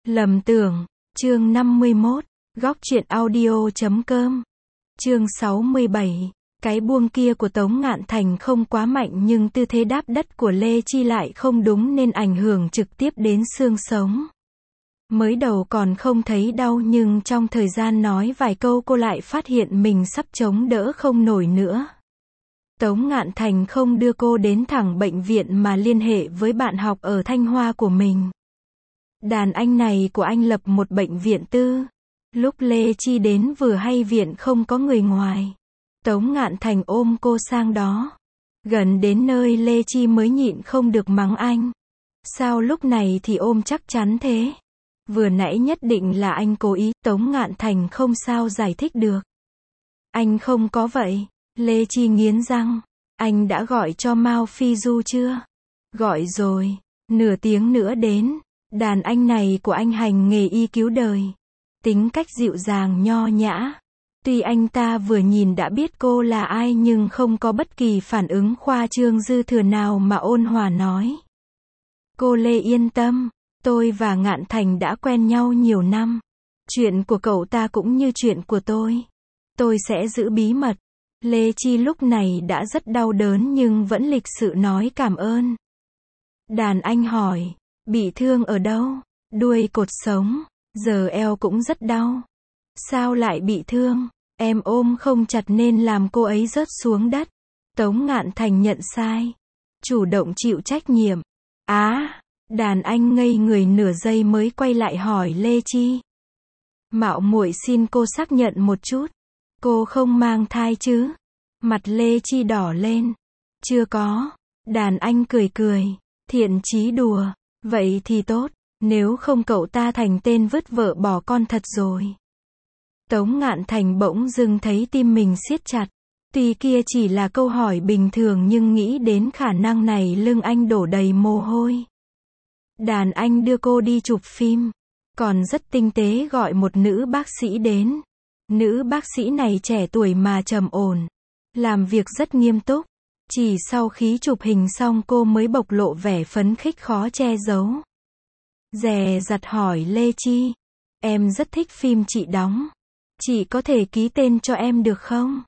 Lầm tưởng, chương 51, góc truyện audio.com, chương 67, cái buông kia của Tống Ngạn Thành không quá mạnh nhưng tư thế đáp đất của Lê Chi lại không đúng nên ảnh hưởng trực tiếp đến xương sống. Mới đầu còn không thấy đau nhưng trong thời gian nói vài câu cô lại phát hiện mình sắp chống đỡ không nổi nữa. Tống Ngạn Thành không đưa cô đến thẳng bệnh viện mà liên hệ với bạn học ở Thanh Hoa của mình. Đàn anh này của anh lập một bệnh viện tư. Lúc Lê Chi đến vừa hay viện không có người ngoài. Tống Ngạn Thành ôm cô sang đó. Gần đến nơi Lê Chi mới nhịn không được mắng anh. Sao lúc này thì ôm chắc chắn thế? Vừa nãy nhất định là anh cố ý. Tống Ngạn Thành không sao giải thích được. Anh không có vậy. Lê Chi nghiến răng. Anh đã gọi cho Mao Phi Du chưa? Gọi rồi. Nửa tiếng nữa đến. Đàn anh này của anh hành nghề y cứu đời. Tính cách dịu dàng nho nhã. Tuy anh ta vừa nhìn đã biết cô là ai nhưng không có bất kỳ phản ứng khoa trương dư thừa nào mà ôn hòa nói. Cô Lê yên tâm. Tôi và Ngạn Thành đã quen nhau nhiều năm. Chuyện của cậu ta cũng như chuyện của tôi. Tôi sẽ giữ bí mật. Lê Chi lúc này đã rất đau đớn nhưng vẫn lịch sự nói cảm ơn. Đàn anh hỏi. Bị thương ở đâu? Đuôi cột sống. Giờ eo cũng rất đau. Sao lại bị thương? Em ôm không chặt nên làm cô ấy rớt xuống đất. Tống Ngạn Thành nhận sai. Chủ động chịu trách nhiệm. Đàn anh ngây người nửa giây mới quay lại hỏi Lê Chi. Mạo muội xin cô xác nhận một chút. Cô không mang thai chứ? Mặt Lê Chi đỏ lên. Chưa có. Đàn anh cười cười. Thiện chí đùa. Vậy thì tốt. Nếu không cậu ta thành tên vứt vợ bỏ con thật rồi. Tống Ngạn Thành bỗng dưng thấy tim mình siết chặt. Tuy kia chỉ là câu hỏi bình thường nhưng nghĩ đến khả năng này lưng anh đổ đầy mồ hôi. Đàn anh đưa cô đi chụp phim. Còn rất tinh tế gọi một nữ bác sĩ đến. Nữ bác sĩ này trẻ tuổi mà trầm ổn. Làm việc rất nghiêm túc. Chỉ sau khi chụp hình xong cô mới bộc lộ vẻ phấn khích khó che giấu. Dè dặt hỏi Lê Chi. Em rất thích phim chị đóng. Chị có thể ký tên cho em được không?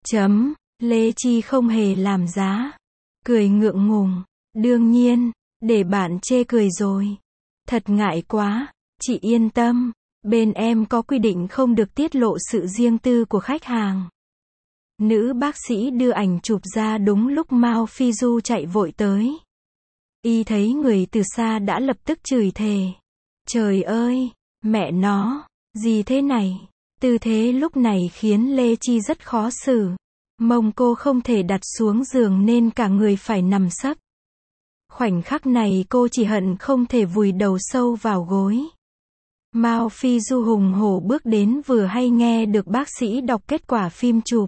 Lê Chi không hề làm giá. Cười ngượng ngùng. Đương nhiên, để bạn chê cười rồi. Thật ngại quá. Chị yên tâm. Bên em có quy định không được tiết lộ sự riêng tư của khách hàng. Nữ bác sĩ đưa ảnh chụp ra đúng lúc Mao Phi Du chạy vội tới. Y thấy người từ xa đã lập tức chửi thề. Trời ơi, mẹ nó, gì thế này? Tư thế lúc này khiến Lê Chi rất khó xử. Mông cô không thể đặt xuống giường nên cả người phải nằm sấp. Khoảnh khắc này cô chỉ hận không thể vùi đầu sâu vào gối. Mao Phi Du hùng hổ bước đến vừa hay nghe được bác sĩ đọc kết quả phim chụp.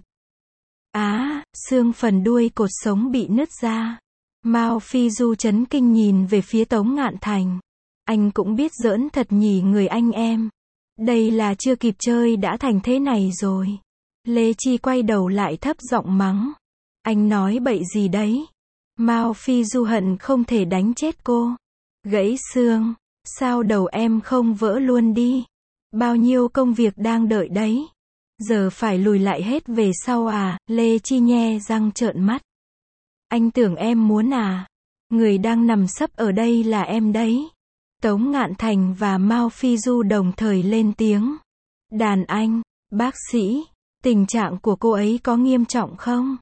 Xương phần đuôi cột sống bị nứt ra. Mao Phi Du chấn kinh nhìn về phía Tống Ngạn Thành. Anh cũng biết giỡn thật nhỉ người anh em. Đây là chưa kịp chơi đã thành thế này rồi. Lê Chi quay đầu lại thấp giọng mắng. Anh nói bậy gì đấy? Mao Phi Du hận không thể đánh chết cô. Gãy xương. Sao đầu em không vỡ luôn đi? Bao nhiêu công việc đang đợi đấy. Giờ phải lùi lại hết về sau à? Lê Chi nhe răng trợn mắt. Anh tưởng em muốn à? Người đang nằm sấp ở đây là em đấy. Tống Ngạn Thành và Mao Phi Du đồng thời lên tiếng. Đàn anh, bác sĩ, tình trạng của cô ấy có nghiêm trọng không?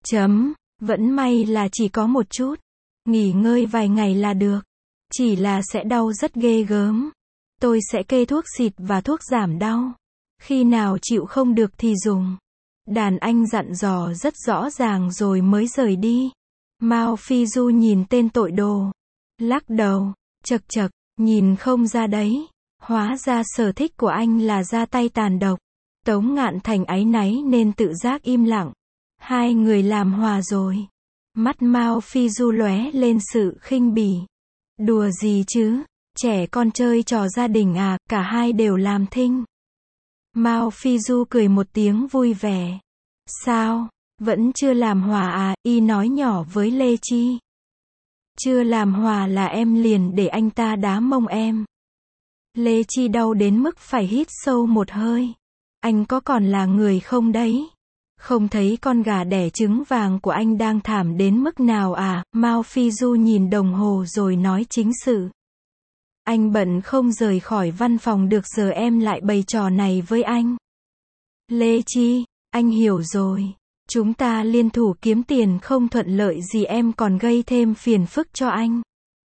Vẫn may là chỉ có một chút. Nghỉ ngơi vài ngày là được. Chỉ là sẽ đau rất ghê gớm. Tôi sẽ kê thuốc xịt và thuốc giảm đau. Khi nào chịu không được thì dùng. Đàn anh dặn dò rất rõ ràng rồi mới rời đi. Mao Phi Du nhìn tên tội đồ. Lắc đầu. Chậc chậc, nhìn không ra đấy. Hóa ra sở thích của anh là ra tay tàn độc. Tống Ngạn Thành áy náy nên tự giác im lặng. Hai người làm hòa rồi. Mắt Mao Phi Du lóe lên sự khinh bỉ. Đùa gì chứ? Trẻ con chơi trò gia đình à? Cả hai đều làm thinh. Mao Phi Du cười một tiếng vui vẻ. Sao? Vẫn chưa làm hòa à? Y nói nhỏ với Lê Chi. Chưa làm hòa là em liền để anh ta đá mông em. Lê Chi đau đến mức phải hít sâu một hơi. Anh có còn là người không đấy? Không thấy con gà đẻ trứng vàng của anh đang thảm đến mức nào à? Mao Phi Du nhìn đồng hồ rồi nói chính sự. Anh bận không rời khỏi văn phòng được, giờ em lại bày trò này với anh. Lê Chi, anh hiểu rồi. Chúng ta liên thủ kiếm tiền không thuận lợi gì em còn gây thêm phiền phức cho anh.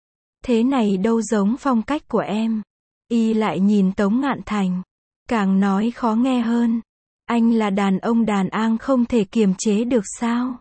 Thế này đâu giống phong cách của em. Y lại nhìn Tống Ngạn Thành. Càng nói khó nghe hơn. Anh là đàn ông đàn ang không thể kiềm chế được sao?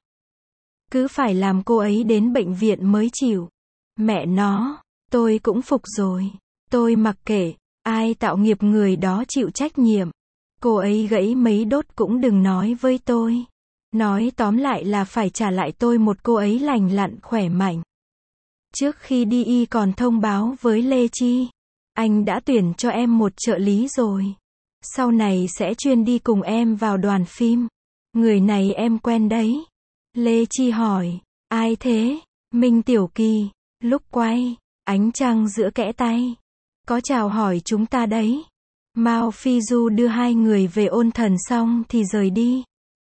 Cứ phải làm cô ấy đến bệnh viện mới chịu. Mẹ nó, tôi cũng phục rồi. Tôi mặc kệ, ai tạo nghiệp người đó chịu trách nhiệm. Cô ấy gãy mấy đốt cũng đừng nói với tôi. Nói tóm lại là phải trả lại tôi một cô ấy lành lặn khỏe mạnh. Trước khi đi y còn thông báo với Lê Chi. Anh đã tuyển cho em một trợ lý rồi. Sau này sẽ chuyên đi cùng em vào đoàn phim. Người này em quen đấy. Lê Chi hỏi, ai thế? Minh Tiểu Kỳ. Lúc quay, ánh trăng giữa kẽ tay. Có chào hỏi chúng ta đấy. Mao Phi Du đưa hai người về ôn thần xong thì rời đi.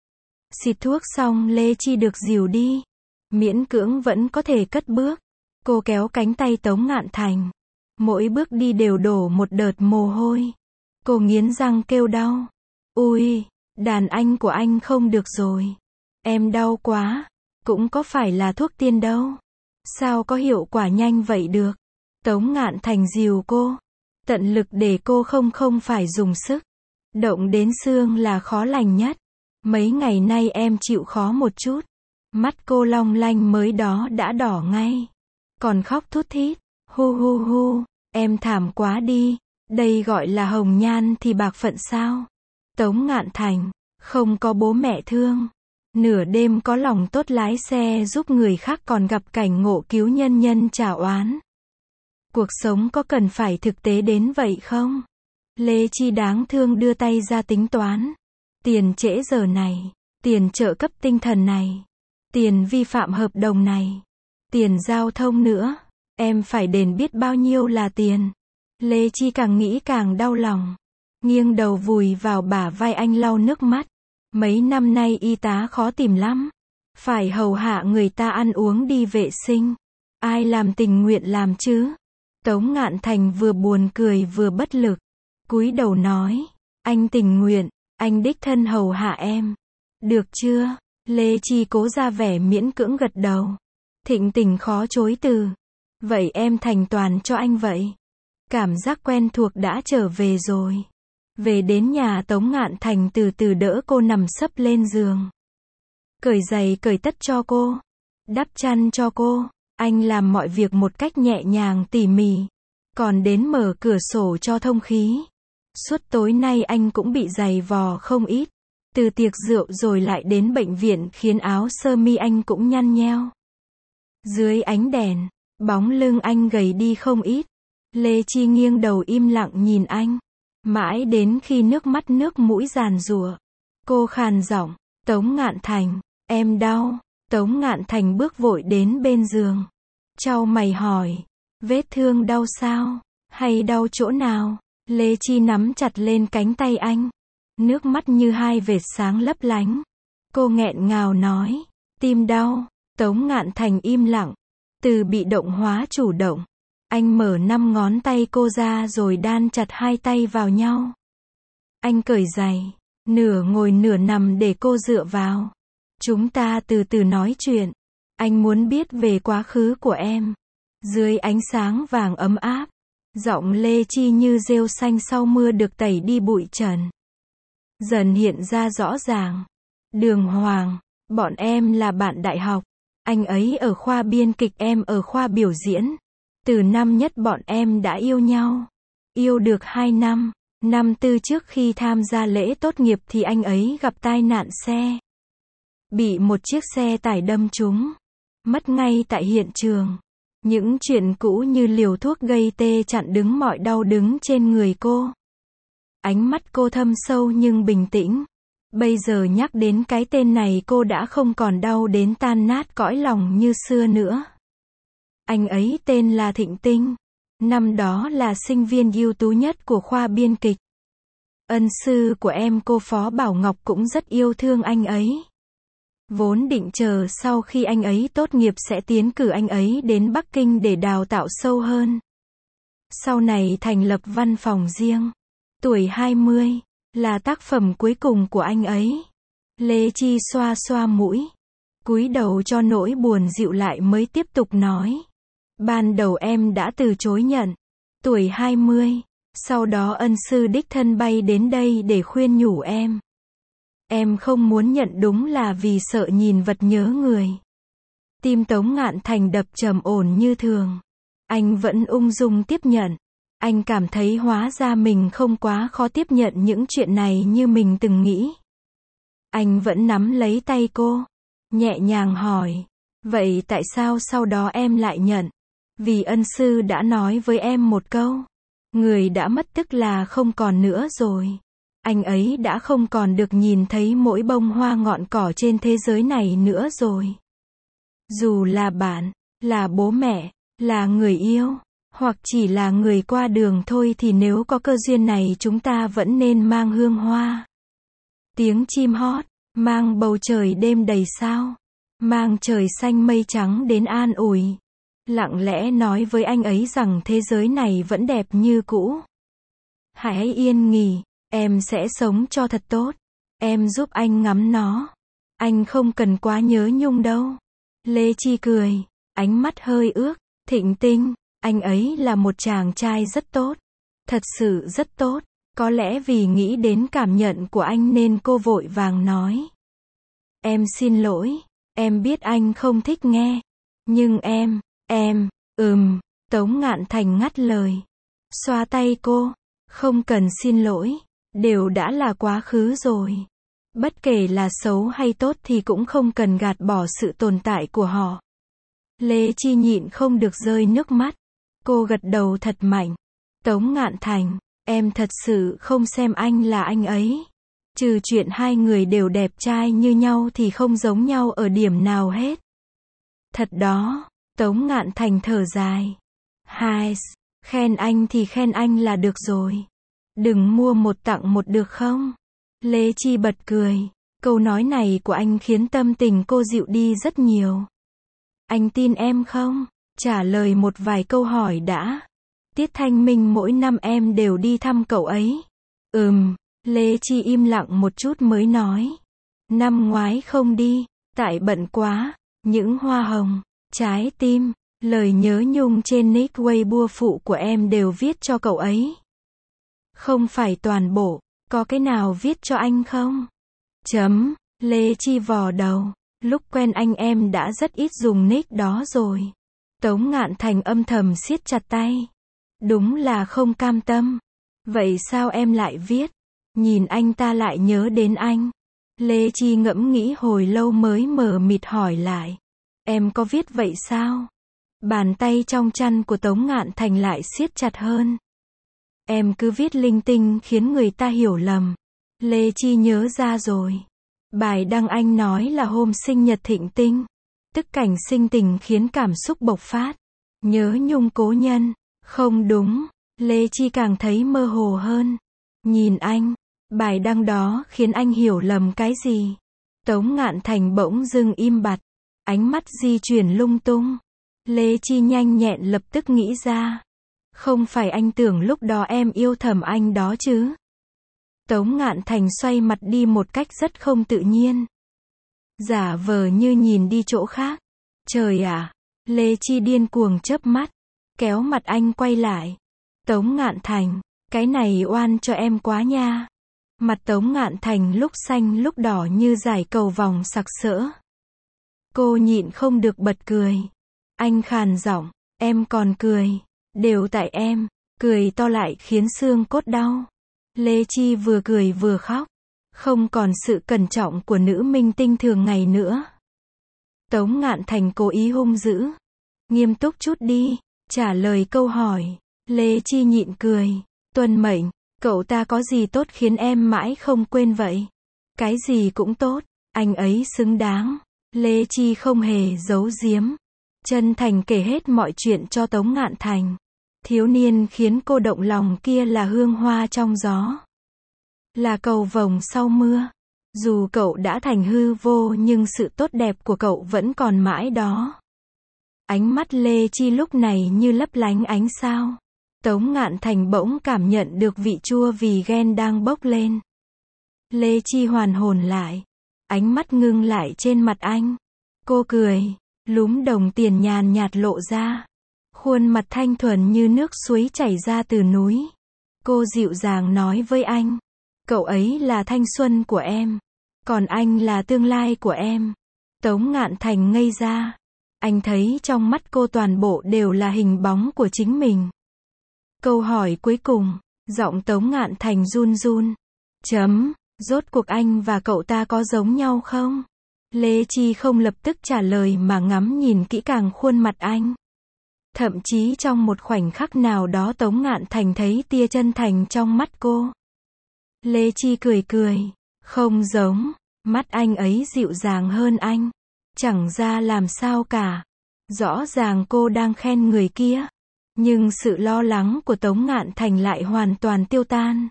Xịt thuốc xong Lê Chi được dìu đi. Miễn cưỡng vẫn có thể cất bước. Cô kéo cánh tay Tống Ngạn Thành. Mỗi bước đi đều đổ một đợt mồ hôi. Cô nghiến răng kêu đau. Ui, đàn anh của anh không được rồi. Em đau quá. Cũng có phải là thuốc tiên đâu. Sao có hiệu quả nhanh vậy được? Tống Ngạn Thành dìu cô. Tận lực để cô không phải dùng sức. Động đến xương là khó lành nhất. Mấy ngày nay em chịu khó một chút. Mắt cô long lanh mới đó đã đỏ ngay. Còn khóc thút thít. Hu hu hu, em thảm quá đi. Đây gọi là hồng nhan thì bạc phận sao? Tống Ngạn Thành, không có bố mẹ thương. Nửa đêm có lòng tốt lái xe giúp người khác còn gặp cảnh ngộ cứu nhân nhân trả oán. Cuộc sống có cần phải thực tế đến vậy không? Lê Chi đáng thương đưa tay ra tính toán. Tiền trễ giờ này, tiền trợ cấp tinh thần này, tiền vi phạm hợp đồng này, tiền giao thông nữa. Em phải đền biết bao nhiêu là tiền. Lê Chi càng nghĩ càng đau lòng. Nghiêng đầu vùi vào bả vai anh lau nước mắt. Mấy năm nay y tá khó tìm lắm. Phải hầu hạ người ta ăn uống đi vệ sinh. Ai làm tình nguyện làm chứ? Tống Ngạn Thành vừa buồn cười vừa bất lực. Cúi đầu nói. Anh tình nguyện. Anh đích thân hầu hạ em. Được chưa? Lê Chi cố ra vẻ miễn cưỡng gật đầu. Thịnh tình khó chối từ. Vậy em thành toàn cho anh vậy. Cảm giác quen thuộc đã trở về rồi. Về đến nhà Tống Ngạn Thành từ từ đỡ cô nằm sấp lên giường. Cởi giày cởi tất cho cô. Đắp chăn cho cô. Anh làm mọi việc một cách nhẹ nhàng tỉ mỉ. Còn đến mở cửa sổ cho thông khí. Suốt tối nay anh cũng bị giày vò không ít. Từ tiệc rượu rồi lại đến bệnh viện khiến áo sơ mi anh cũng nhăn nheo. Dưới ánh đèn, bóng lưng anh gầy đi không ít. Lê Chi nghiêng đầu im lặng nhìn anh. Mãi đến khi nước mắt nước mũi giàn giụa. Cô khàn giọng, Tống Ngạn Thành, em đau. Tống Ngạn Thành bước vội đến bên giường. Chau mày hỏi, vết thương đau sao? Hay đau chỗ nào? Lê Chi nắm chặt lên cánh tay anh. Nước mắt như hai vệt sáng lấp lánh. Cô nghẹn ngào nói, tim đau. Tống Ngạn Thành im lặng. Từ bị động hóa chủ động. Anh mở 5 ngón tay cô ra rồi đan chặt hai tay vào nhau. Anh cởi giày. Nửa ngồi nửa nằm để cô dựa vào. Chúng ta từ từ nói chuyện. Anh muốn biết về quá khứ của em. Dưới ánh sáng vàng ấm áp. Giọng Lê Chi như rêu xanh sau mưa được tẩy đi bụi trần. Dần hiện ra rõ ràng. Đường Hoàng, bọn em là bạn đại học. Anh ấy ở khoa biên kịch, em ở khoa biểu diễn. Từ năm nhất bọn em đã yêu nhau. Yêu được 2 năm. Năm tư trước khi tham gia lễ tốt nghiệp thì anh ấy gặp tai nạn xe. Bị một chiếc xe tải đâm trúng. Mất ngay tại hiện trường. Những chuyện cũ như liều thuốc gây tê chặn đứng mọi đau đớn trên người cô. Ánh mắt cô thâm sâu nhưng bình tĩnh. Bây giờ nhắc đến cái tên này cô đã không còn đau đến tan nát cõi lòng như xưa nữa. Anh ấy tên là Thịnh Tinh. Năm đó là sinh viên ưu tú nhất của khoa biên kịch. Ân sư của em cô Phó Bảo Ngọc cũng rất yêu thương anh ấy. Vốn định chờ sau khi anh ấy tốt nghiệp sẽ tiến cử anh ấy đến Bắc Kinh để đào tạo sâu hơn. Sau này thành lập văn phòng riêng. Tuổi 20, là tác phẩm cuối cùng của anh ấy. Lê Chi xoa xoa mũi, cúi đầu cho nỗi buồn dịu lại mới tiếp tục nói. Ban đầu em đã từ chối nhận. Tuổi 20, sau đó ân sư đích thân bay đến đây để khuyên nhủ em. Em không muốn nhận đúng là vì sợ nhìn vật nhớ người. Tim Tống Ngạn Thành đập trầm ổn như thường. Anh vẫn ung dung tiếp nhận. Anh cảm thấy hóa ra mình không quá khó tiếp nhận những chuyện này như mình từng nghĩ. Anh vẫn nắm lấy tay cô, nhẹ nhàng hỏi. Vậy tại sao sau đó em lại nhận? Vì ân sư đã nói với em một câu. Người đã mất tức là không còn nữa rồi. Anh ấy đã không còn được nhìn thấy mỗi bông hoa ngọn cỏ trên thế giới này nữa rồi. Dù là bạn, là bố mẹ, là người yêu, hoặc chỉ là người qua đường thôi thì nếu có cơ duyên này chúng ta vẫn nên mang hương hoa. Tiếng chim hót, mang bầu trời đêm đầy sao, mang trời xanh mây trắng đến an ủi. Lặng lẽ nói với anh ấy rằng thế giới này vẫn đẹp như cũ. Hãy yên nghỉ, em sẽ sống cho thật tốt. Em giúp anh ngắm nó. Anh không cần quá nhớ nhung đâu. Lê Chi cười, ánh mắt hơi ước, thịnh tinh. Anh ấy là một chàng trai rất tốt. Thật sự rất tốt. Có lẽ vì nghĩ đến cảm nhận của anh nên cô vội vàng nói. Em xin lỗi. Em biết anh không thích nghe. Nhưng Tống Ngạn Thành ngắt lời. Xoa tay cô. Không cần xin lỗi. Đều đã là quá khứ rồi. Bất kể là xấu hay tốt thì cũng không cần gạt bỏ sự tồn tại của họ. Lê Chi nhịn không được rơi nước mắt. Cô gật đầu thật mạnh. Tống Ngạn Thành, em thật sự không xem anh là anh ấy. Trừ chuyện hai người đều đẹp trai như nhau thì không giống nhau ở điểm nào hết. Thật đó, Tống Ngạn Thành thở dài. Hai, khen anh thì khen anh là được rồi. Đừng mua một tặng một được không? Lê Chi bật cười. Câu nói này của anh khiến tâm tình cô dịu đi rất nhiều. Anh tin em không? Trả lời một vài câu hỏi đã. Tiết Thanh Minh mỗi năm em đều đi thăm cậu ấy. Lê Chi im lặng một chút mới nói. Năm ngoái không đi, tại bận quá. Những hoa hồng, trái tim, lời nhớ nhung trên nick Weibo phụ của em đều viết cho cậu ấy. Không phải toàn bộ, có cái nào viết cho anh không? Lê Chi vò đầu. Lúc quen anh em đã rất ít dùng nick đó rồi. Tống Ngạn Thành âm thầm siết chặt tay. Đúng là không cam tâm. Vậy sao em lại viết? Nhìn anh ta lại nhớ đến anh. Lê Chi ngẫm nghĩ hồi lâu mới mờ mịt hỏi lại. Em có viết vậy sao? Bàn tay trong chăn của Tống Ngạn Thành lại siết chặt hơn. Em cứ viết linh tinh khiến người ta hiểu lầm. Lê Chi nhớ ra rồi. Bài đăng anh nói là hôm sinh nhật Thịnh Tinh. Tức cảnh sinh tình khiến cảm xúc bộc phát. Nhớ nhung cố nhân. Không đúng. Lê Chi càng thấy mơ hồ hơn. Nhìn anh. Bài đăng đó khiến anh hiểu lầm cái gì? Tống Ngạn Thành bỗng dưng im bặt. Ánh mắt di chuyển lung tung. Lê Chi nhanh nhẹn lập tức nghĩ ra. Không phải anh tưởng lúc đó em yêu thầm anh đó chứ? Tống Ngạn Thành xoay mặt đi một cách rất không tự nhiên. Giả vờ như nhìn đi chỗ khác. Trời ạ! Lê Chi điên cuồng chớp mắt. Kéo mặt anh quay lại. Tống Ngạn Thành, cái này oan cho em quá nha. Mặt Tống Ngạn Thành lúc xanh lúc đỏ như dải cầu vòng sặc sỡ. Cô nhịn không được bật cười. Anh khàn giọng, em còn cười. Đều tại em. Cười to lại khiến xương cốt đau. Lê Chi vừa cười vừa khóc. Không còn sự cẩn trọng của nữ minh tinh thường ngày nữa. Tống Ngạn Thành cố ý hung dữ. Nghiêm túc chút đi. Trả lời câu hỏi. Lê Chi nhịn cười. Tuân mệnh. Cậu ta có gì tốt khiến em mãi không quên vậy? Cái gì cũng tốt. Anh ấy xứng đáng. Lê Chi không hề giấu giếm. Chân thành kể hết mọi chuyện cho Tống Ngạn Thành. Thiếu niên khiến cô động lòng kia là hương hoa trong gió, là cầu vồng sau mưa. Dù cậu đã thành hư vô nhưng sự tốt đẹp của cậu vẫn còn mãi đó. Ánh mắt Lê Chi lúc này như lấp lánh ánh sao. Tống Ngạn Thành bỗng cảm nhận được vị chua vì ghen đang bốc lên. Lê Chi hoàn hồn lại. Ánh mắt ngưng lại trên mặt anh. Cô cười, lúm đồng tiền nhàn nhạt lộ ra. Khuôn mặt thanh thuần như nước suối chảy ra từ núi. Cô dịu dàng nói với anh. Cậu ấy là thanh xuân của em. Còn anh là tương lai của em. Tống Ngạn Thành ngây ra. Anh thấy trong mắt cô toàn bộ đều là hình bóng của chính mình. Câu hỏi cuối cùng, giọng Tống Ngạn Thành run run. Rốt cuộc anh và cậu ta có giống nhau không? Lê Chi không lập tức trả lời mà ngắm nhìn kỹ càng khuôn mặt anh. Thậm chí trong một khoảnh khắc nào đó Tống Ngạn Thành thấy tia chân thành trong mắt cô. Lê Chi cười cười. Không giống. Mắt anh ấy dịu dàng hơn anh. Chẳng ra làm sao cả. Rõ ràng cô đang khen người kia. Nhưng sự lo lắng của Tống Ngạn Thành lại hoàn toàn tiêu tan.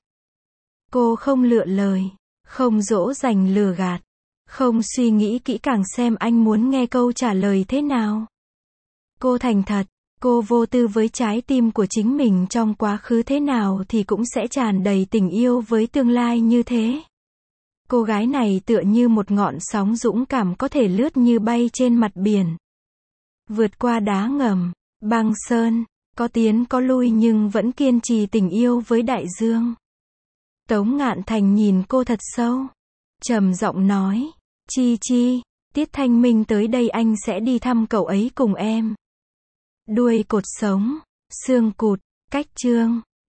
Cô không lựa lời. Không dỗ dành lừa gạt. Không suy nghĩ kỹ càng xem anh muốn nghe câu trả lời thế nào. Cô thành thật. Cô vô tư với trái tim của chính mình trong quá khứ thế nào thì cũng sẽ tràn đầy tình yêu với tương lai như thế. Cô gái này tựa như một ngọn sóng dũng cảm có thể lướt như bay trên mặt biển. Vượt qua đá ngầm, băng sơn, có tiến có lui nhưng vẫn kiên trì tình yêu với đại dương. Tống Ngạn Thành nhìn cô thật sâu. Trầm giọng nói. Chi Chi, Tiết Thanh Minh tới đây anh sẽ đi thăm cậu ấy cùng em. Đuôi cột sống, xương cụt, cách chương.